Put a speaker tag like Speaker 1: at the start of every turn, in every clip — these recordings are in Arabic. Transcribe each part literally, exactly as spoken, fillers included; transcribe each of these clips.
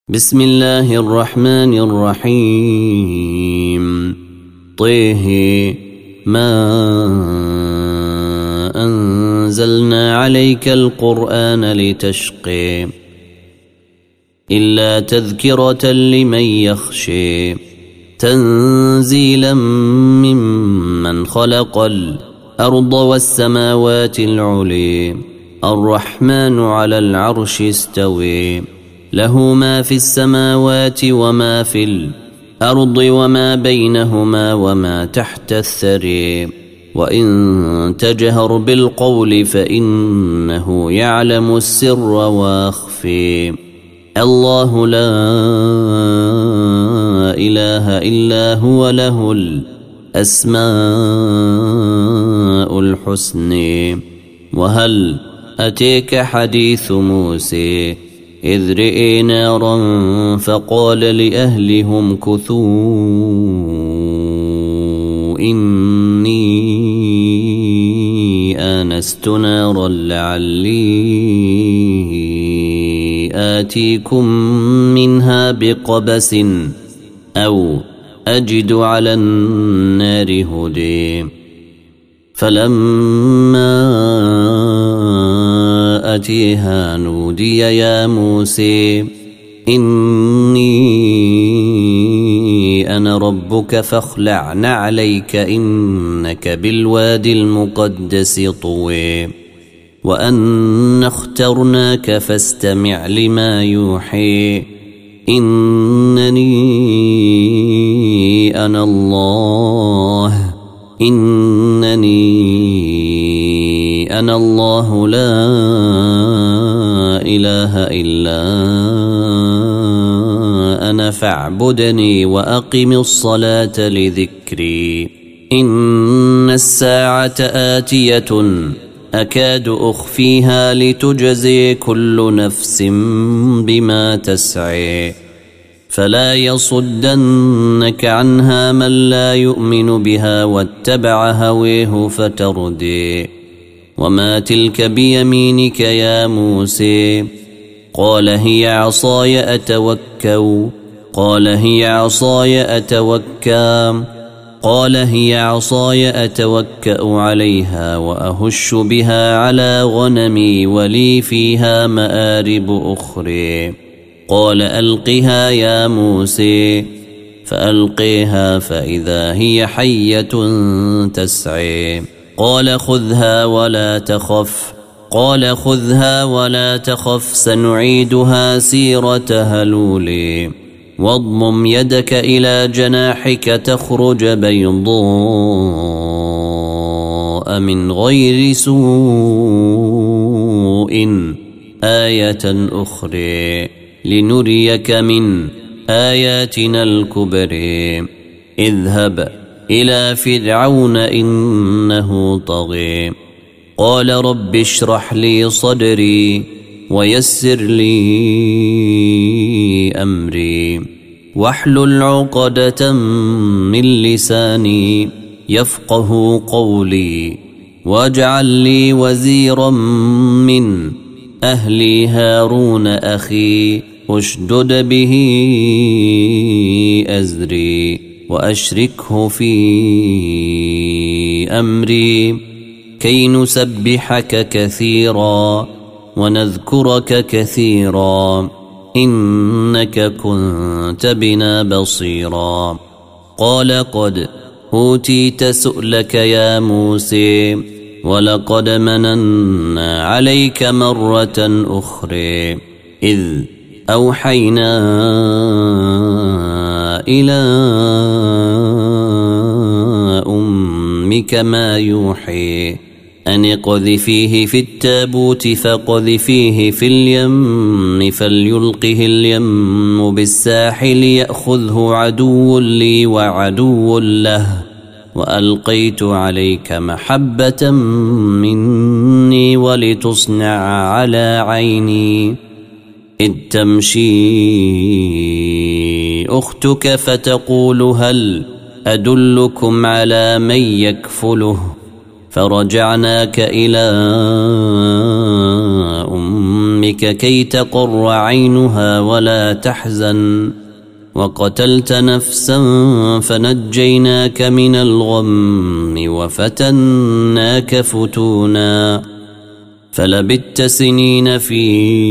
Speaker 1: بسم الله الرحمن الرحيم. طه ما أنزلنا عليك القرآن لتشقي إلا تذكرة لمن يخشي تنزيلا ممن خلق الأرض والسماوات العلي الرحمن على العرش استوي له ما في السماوات وما في الأرض وما بينهما وما تحت الثري وإن تجهر بالقول فإنه يعلم السر واخفي الله لا إله إلا هو له الأسماء الحسن. وهل أتيك حديث موسى إذ رئي نارا فقال لأهلهم كثوا إني آنست نارا لعلي آتيكم منها بقبس أو أجد على النار هدي. فلما أتيها نودي يا موسى إني أنا ربك فاخلع نعليك إنك بالوادي المقدس طوي وأنا اخترناك فاستمع لما يوحي إنني أنا الله إنني أنا الله لا إله إلا أنا فاعبدني وأقم الصلاة لذكري إن الساعة آتية أكاد أخفيها لتجزي كل نفس بما تسعي فلا يصدنك عنها من لا يؤمن بها واتبع هويه فتردي. وما تلك بيمينك يا موسى قال هي عصاي أتوكأ قال هي عصاي أتوكأ قال هي عصاي أتوكأ عليها وأهش بها على غنمي ولي فيها مآرب أخرى. قال ألقها يا موسى فألقيها فإذا هي حية تسعي قال خذها ولا تخف قال خذها ولا تخف سنعيدها سيرتها الأولى واضمم يدك إلى جناحك تخرج بيضاء من غير سوء آية أخرى لنريك من آياتنا الكبرى. اذهب إلى فرعون إنه طغى قال رب اشرح لي صدري ويسر لي أمري واحلل عقدة من لساني يفقه قولي واجعل لي وزيرا من أهلي هارون أخي اشدد به أزري وأشركه في أمري كي نسبحك كثيرا ونذكرك كثيرا إنك كنت بنا بصيرا. قال قد أوتيت سؤلك يا موسى ولقد مننا عليك مرة أخرى إذ أوحينا إلى أمك ما يوحي أن اقذفيه في التابوت فقذفيه في اليم فليلقه اليم بالساحل يأخذه عدو لي وعدو له وألقيت عليك محبة مني ولتصنع على عيني إذ تمشي أختك فتقول هل أدلكم على من يكفله فرجعناك إلى أمك أمك كي تقر عينها ولا تحزن وقتلت نفسا فنجيناك من الغم وفتناك فتونا فلبثت سنين في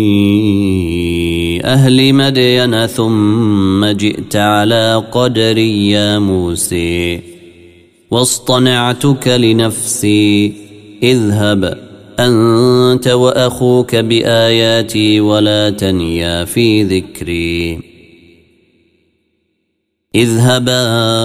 Speaker 1: أهل مدين ثم جئت على قدري يا موسى واصطنعتك لنفسي اذهب أنت وأخوك بآياتي ولا تنيا في ذكري اذهبا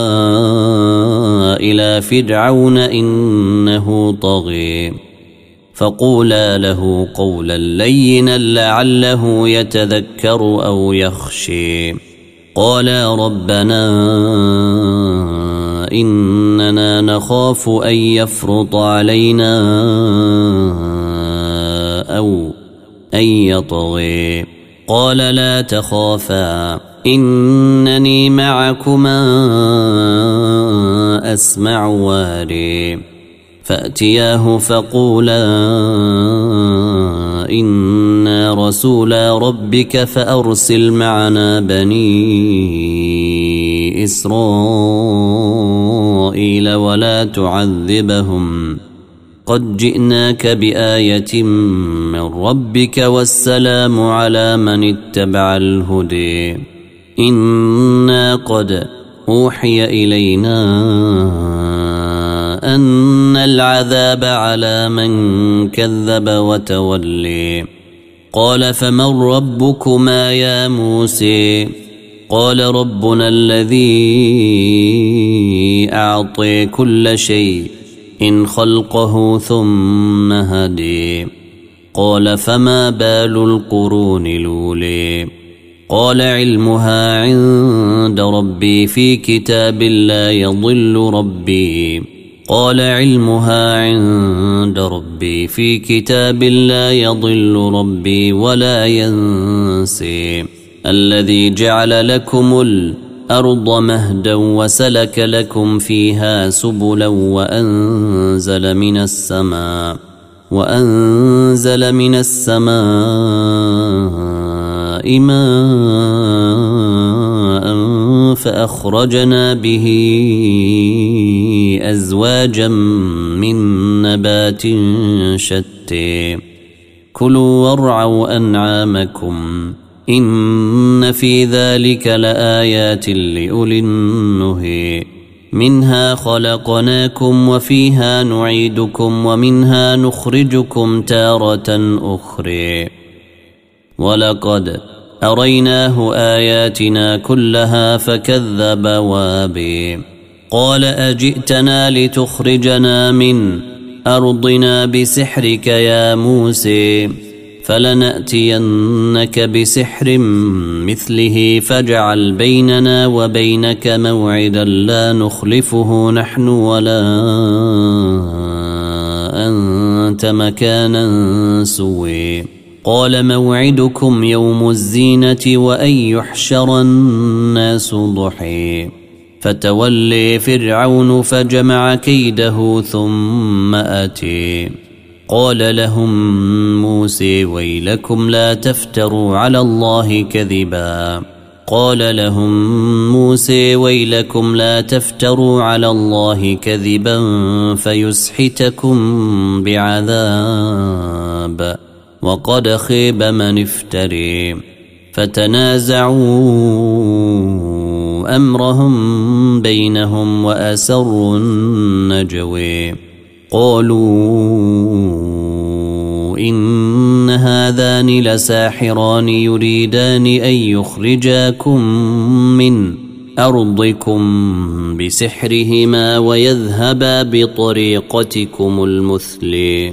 Speaker 1: إلى فرعون إنه طغي فقولا له قولا لينا لعله يتذكر أو يخشي قالا ربنا إننا نخاف أن يفرط علينا أو أن يطغي قال لا تخافا إنني معكما أسمع واري فأتياه فقولا إنا رسولا ربك فأرسل معنا بني إسرائيل ولا تعذبهم قد جئناك بآية من ربك والسلام على من اتبع الهدي إنا قد أوحي إلينا أن العذاب على من كذب وتولي قال فمن ربكما يا موسى قال ربنا الذي أعطي كل شيء إن خلقه ثم هدي قال فما بال القرون الأولي قال علمها عند ربي في كتاب لا يضل ربي قال علمها عند ربي في كتاب لا يضل ربي ولا ينسي الذي جعل لكم الأرض مهدا وسلك لكم فيها سبلا وأنزل من السماء وأنزل من السماء ماء فأخرجنا به أزواجا من نبات شتى كلوا وارعوا أنعامكم إن في ذلك لآيات لأولي النهي منها خلقناكم وفيها نعيدكم ومنها نخرجكم تارة أخرى ولقد أريناه آياتنا كلها فكذب وابي قال أجئتنا لتخرجنا من أرضنا بسحرك يا موسى فلنأتينك بسحر مثله فاجعل بيننا وبينك موعدا لا نخلفه نحن ولا أنت مكانا سوي قال موعدكم يوم الزينة وأن يحشر الناس ضحي فتولي فرعون فجمع كيده ثم أتي قال لهم موسى ويلكم لا تفتروا على الله كذبا قال لهم موسى ويلكم لا تفتروا على الله كذبا فيسحتكم بعذاب وقد خيب من افتري فتنازعوا أمرهم بينهم وأسروا النجوي قالوا إن هذان لساحران يريدان أن يخرجاكم من أرضكم بسحرهما ويذهبا بطريقتكم المثلي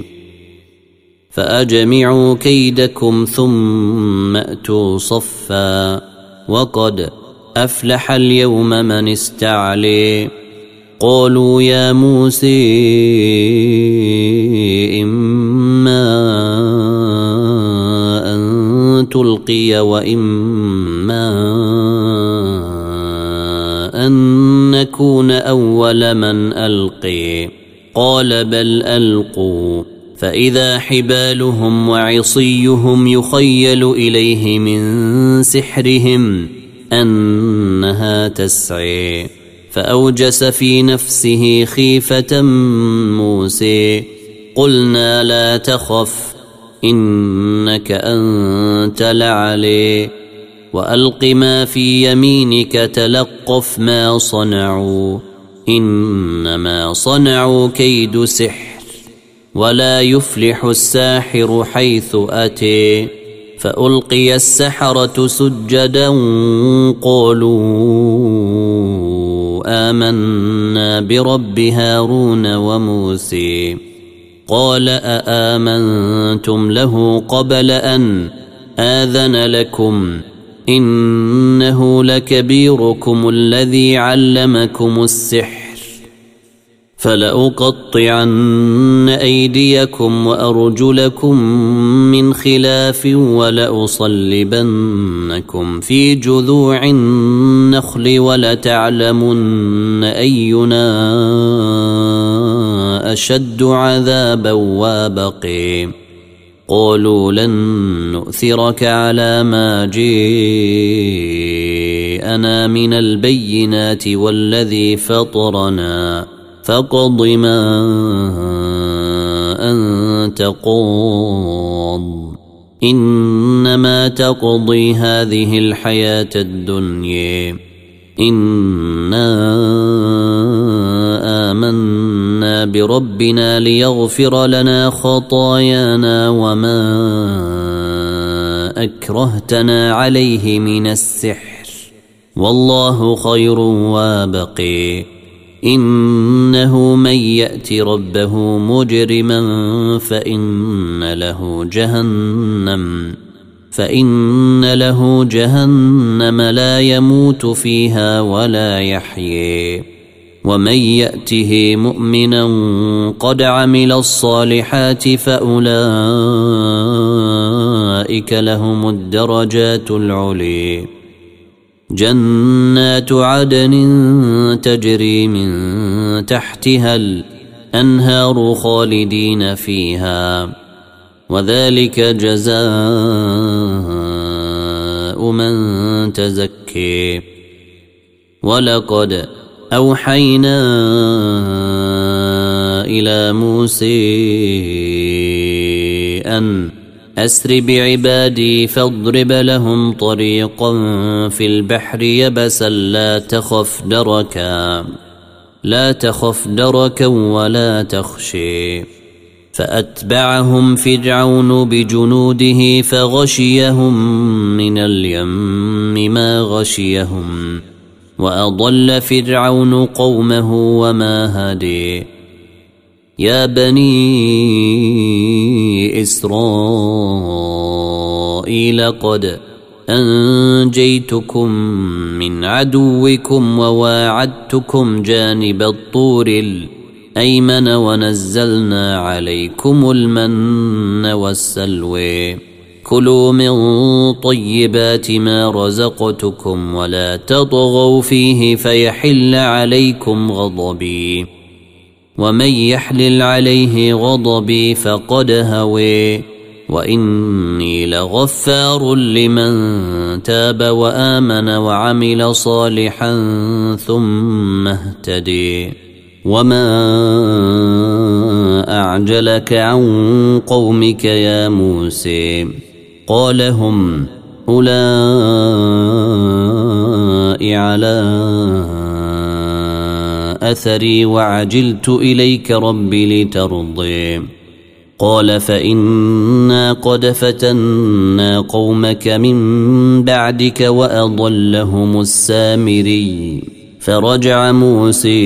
Speaker 1: فأجمعوا كيدكم ثم أتوا صفا وقد أفلح اليوم من استعلي قالوا يا موسى إما أن تلقي وإما أن نكون أول من ألقي قال بل ألقوا فإذا حبالهم وعصيهم يخيل إليه من سحرهم أنها تسعي فأوجس في نفسه خيفة موسى قلنا لا تخف إنك أنت الأعلى وألق ما في يمينك تلقف ما صنعوا إنما صنعوا كيد سحر ولا يفلح الساحر حيث أتي فألقي السحرة سجدا قالوا آمنا برب هارون وموسى قال أآمنتم له قبل أن آذن لكم إنه لكبيركم الذي علمكم السحر فلأقطعن أيديكم وأرجلكم من خلاف ولأصلبنكم في جذوع النخل ولتعلمن أينا أشد عذابا وابقي قالوا لن نؤثرك على ما جاءنا من البينات والذي فطرنا فاقض ما أنت قاض إنما تقضي هذه الحياة الدنيا إنا آمنا بربنا ليغفر لنا خطايانا وما أكرهتنا عليه من السحر والله خير وابقي إنه من يأت ربه مجرما فإن له جهنم فإن له جهنم لا يموت فيها ولا يحيي ومن يأته مؤمنا قد عمل الصالحات فأولئك لهم الدرجات العلي جنات عدن تجري من تحتها الأنهار خالدين فيها وذلك جزاء من تزكي ولقد أوحينا إلى موسى أن أسر بعبادي فاضرب لهم طريقا في البحر يبسا لا تخف دركا لا تخف دركا ولا تخشي فأتبعهم فرعون بجنوده فغشيهم من اليم ما غشيهم وأضل فرعون قومه وما هدي يا بني إسرائيل قد أنجيتكم من عدوكم وواعدتكم جانب الطور الأيمن ونزلنا عليكم المن والسلوى كلوا من طيبات ما رزقتكم ولا تطغوا فيه فيحل عليكم غضبي ومن يحلل عليه غضبي فقد هوي وإني لغفار لمن تاب وآمن وعمل صالحا ثم اهتدي وما أعجلك عن قومك يا موسى قال هم أولئك على أثري وعجلت إليك ربي لترضي قال فإنا قد فتنا قومك من بعدك وأضلهم السامري فرجع موسى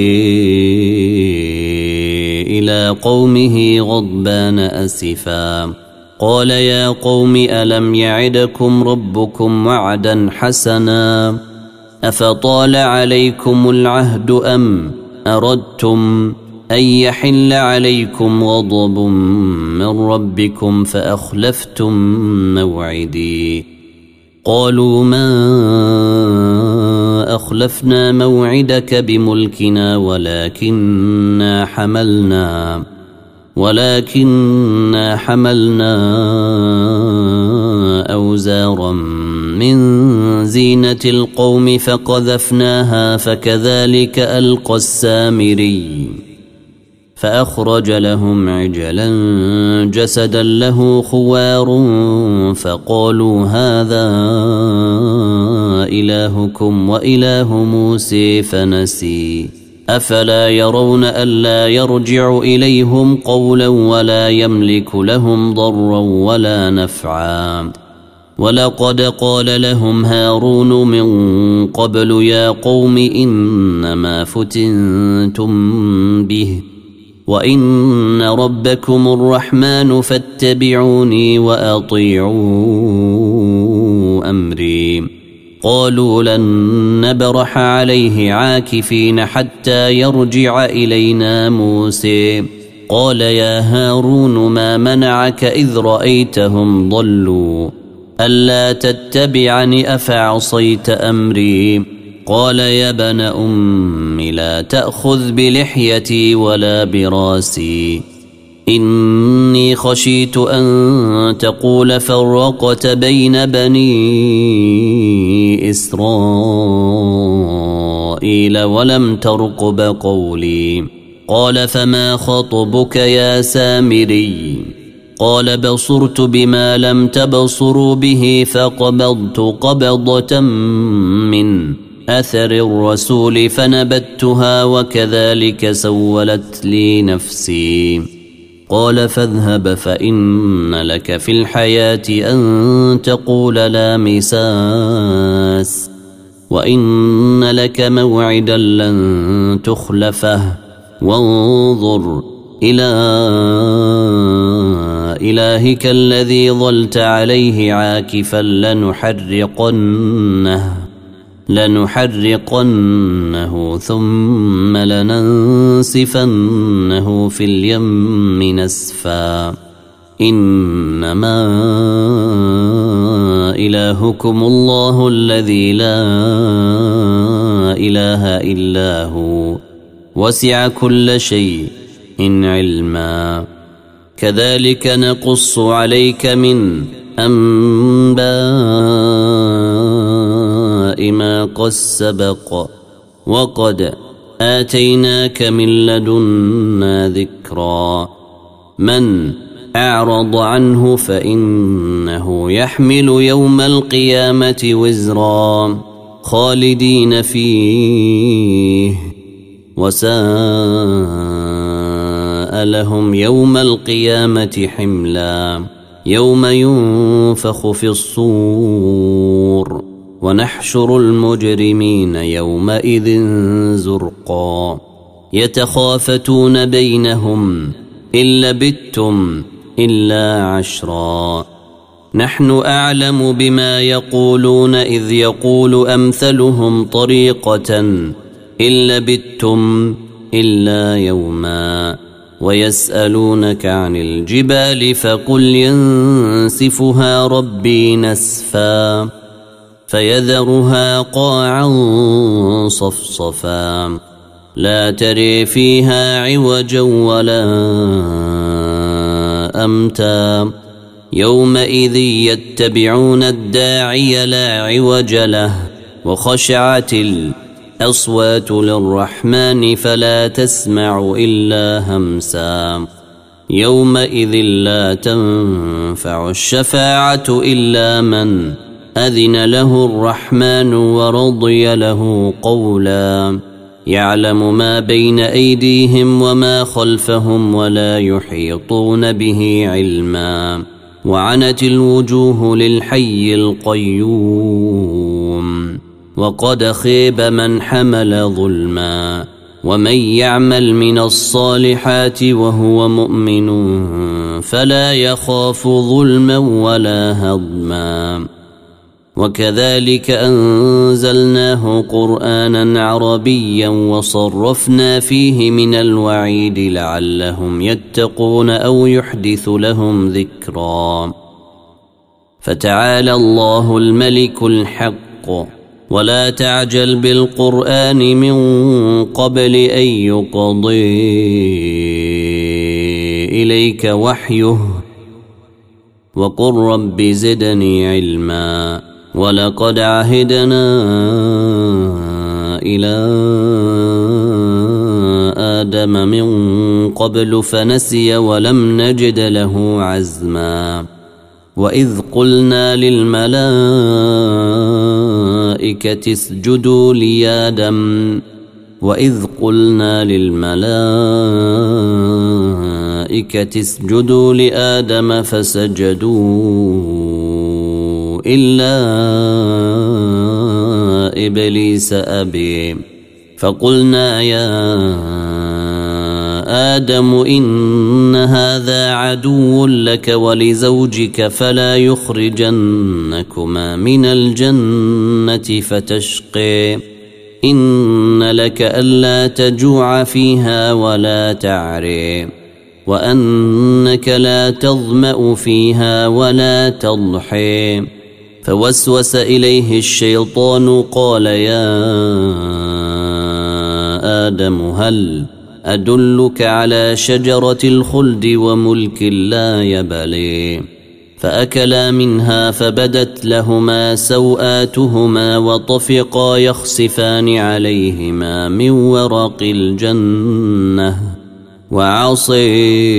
Speaker 1: إلى قومه غضبان أسفا قال يا قوم ألم يعدكم ربكم وعدا حسنا أفطال عليكم العهد أم أردتم أن يحل عليكم غضب من ربكم فأخلفتم موعدي قالوا ما أخلفنا موعدك بملكنا ولكننا حملنا ولكننا حملنا أوزارا من زينة القوم فقذفناها فكذلك ألقى السامري فأخرج لهم عجلا جسدا له خوار فقالوا هذا إلهكم وإله موسى فنسي أفلا يرون ألا يرجع إليهم قولا ولا يملك لهم ضرا ولا نفعا ولقد قال لهم هارون من قبل يا قوم إنما فتنتم به وإن ربكم الرحمن فاتبعوني وأطيعوا أمري قالوا لن نبرح عليه عاكفين حتى يرجع إلينا موسى قال يا هارون ما منعك إذ رأيتهم ضلوا ألا تتبعني أفعصيت أمري قال يا ابن أم لا تأخذ بلحيتي ولا براسي إني خشيت أن تقول فرقت بين بني إسرائيل ولم ترقب قولي قال فما خطبك يا سامري قال بصرت بما لم تبصروا به فقبضت قبضة من أثر الرسول فنبتها وكذلك سولت لي نفسي قال فاذهب فإن لك في الحياة أن تقول لا مساس وإن لك موعدا لن تخلفه وانظر إلى إلهك الذي ظلت عليه عاكفا لنحرقنه لنحرقنه ثم لننسفنه في اليم نسفا إنما إلهكم الله الذي لا إله إلا هو وسع كل شيء إن علما كذلك نقص عليك من أنباء ما قد سبق وقد آتيناك من لدنا ذكرا من أعرض عنه فإنه يحمل يوم القيامة وزرا خالدين فيه وساء لهم يوم القيامة حملا يوم ينفخ في الصور ونحشر المجرمين يومئذ زرقا يتخافتون بينهم إن لبثتم إلا عشرا نحن أعلم بما يقولون إذ يقول أمثلهم طريقة إن لبثتم إلا يوما ويسألونك عن الجبال فقل ينسفها ربي نسفا فيذرها قاعا صفصفا لا تري فيها عوجا ولا أمتا يومئذ يتبعون الداعي لا عوج له وخشعت الأصوات للرحمن فلا تسمع إلا همسا يومئذ لا تنفع الشفاعة إلا من أذن له الرحمن ورضي له قولا يعلم ما بين أيديهم وما خلفهم ولا يحيطون به علما وعنت الوجوه للحي القيوم وقد خيب من حمل ظلما ومن يعمل من الصالحات وهو مؤمن فلا يخاف ظلما ولا هضما وكذلك أنزلناه قرآنا عربيا وصرفنا فيه من الوعيد لعلهم يتقون أو يحدث لهم ذكرا فتعالى الله الملك الحق ولا تعجل بالقرآن من قبل أن يقضي إليك وحيه وقل رب زدني علما ولقد عهدنا إلى آدم من قبل فنسي ولم نجد له عزما وإذ قلنا للملائكة اسجدوا لآدم وإذ قلنا للملائكة اسجدوا لآدم فسجدوا إلا إبليس أبي فقلنا يا آدم إن هذا عدو لك ولزوجك فلا يخرجنكما من الجنة فتشقي إن لك ألا تجوع فيها ولا تعري وأنك لا تظمأ فيها ولا تضحي فوسوس إليه الشيطان قال يا آدم هل أدلك على شجرة الخلد وملك لا يبلي فأكلا منها فبدت لهما سوآتهما وطفقا يخصفان عليهما من ورق الجنة وعصي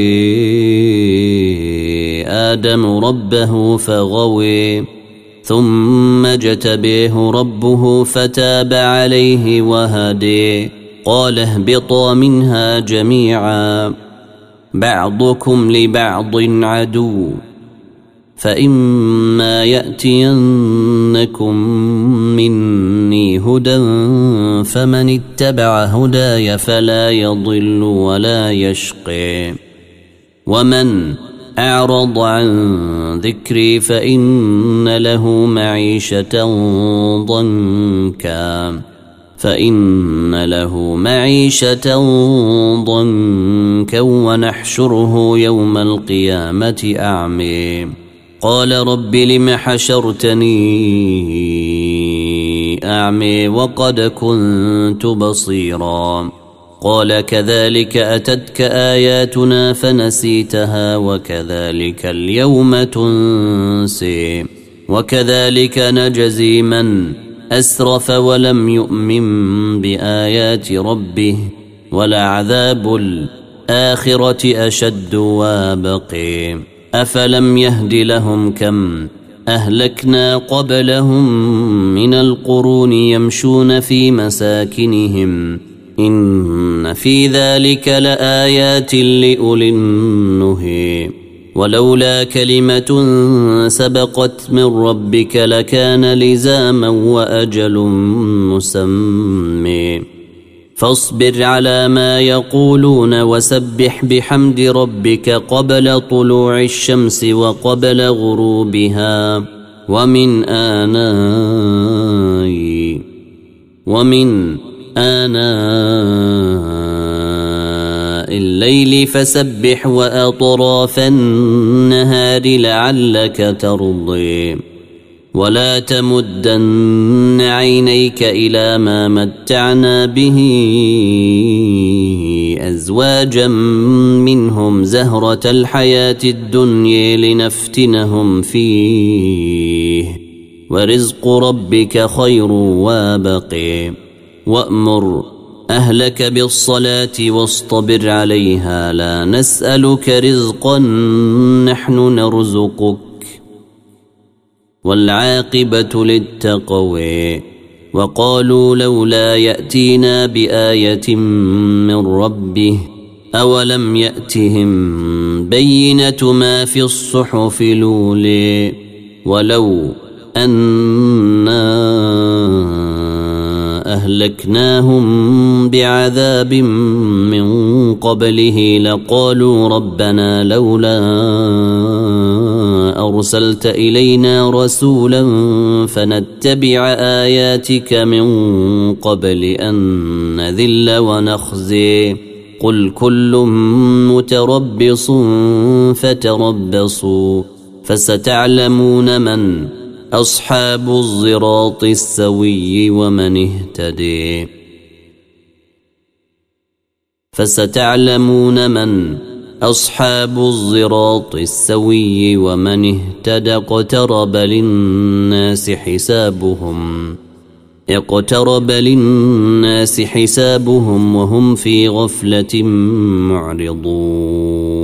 Speaker 1: آدم ربه فغوي ثم اجتبيه ربه فتاب عليه وهدي قال اهبطا منها جميعا بعضكم لبعض عدو فإما يأتينكم مني هدى فمن اتبع هداي فلا يضل ولا يشقي ومن أعرض عن ذكري فإن له معيشة ضنكا فإن له معيشة ضنكا ونحشره يوم القيامة أعمي قال رب لم حشرتني أعمي وقد كنت بصيرا قال كذلك أتتك آياتنا فنسيتها وكذلك اليوم تنسي وكذلك نجزي من أسرف ولم يؤمن بآيات ربه ولعذاب الآخرة أشد وابقي أفلم يهد لهم كم أهلكنا قبلهم من القرون يمشون في مساكنهم إن في ذلك لآيات لأولي النهي ولولا كلمة سبقت من ربك لكان لزاما وأجل مسمى فاصبر على ما يقولون وسبح بحمد ربك قبل طلوع الشمس وقبل غروبها ومن آناء ومن آناء الليل فسبح وأطراف النهار لعلك ترضي ولا تمدن عينيك إلى ما متعنا به أزواجا منهم زهرة الحياة الدنيا لنفتنهم فيه ورزق ربك خير وابقي وأمر أهلك بالصلاة واصطبر عليها لا نسألك رزقا نحن نرزقك والعاقبة للتقوى وقالوا لولا يأتينا بآية من ربه أولم يأتهم بينة ما في الصحف الأولى ولو أنا أهلكناهم بعذاب من قبله لقالوا ربنا لولا أرسلت إلينا رسولا فنتبع آياتك من قبل أن نذل ونخزي قل كل متربص فتربصوا فستعلمون من أصحاب الصراط السوي ومن اهتدي فستعلمون من أصحاب الصراط السوي ومن اهتدى اقترب للناس حسابهم اقترب للناس حسابهم وهم في غفلة معرضون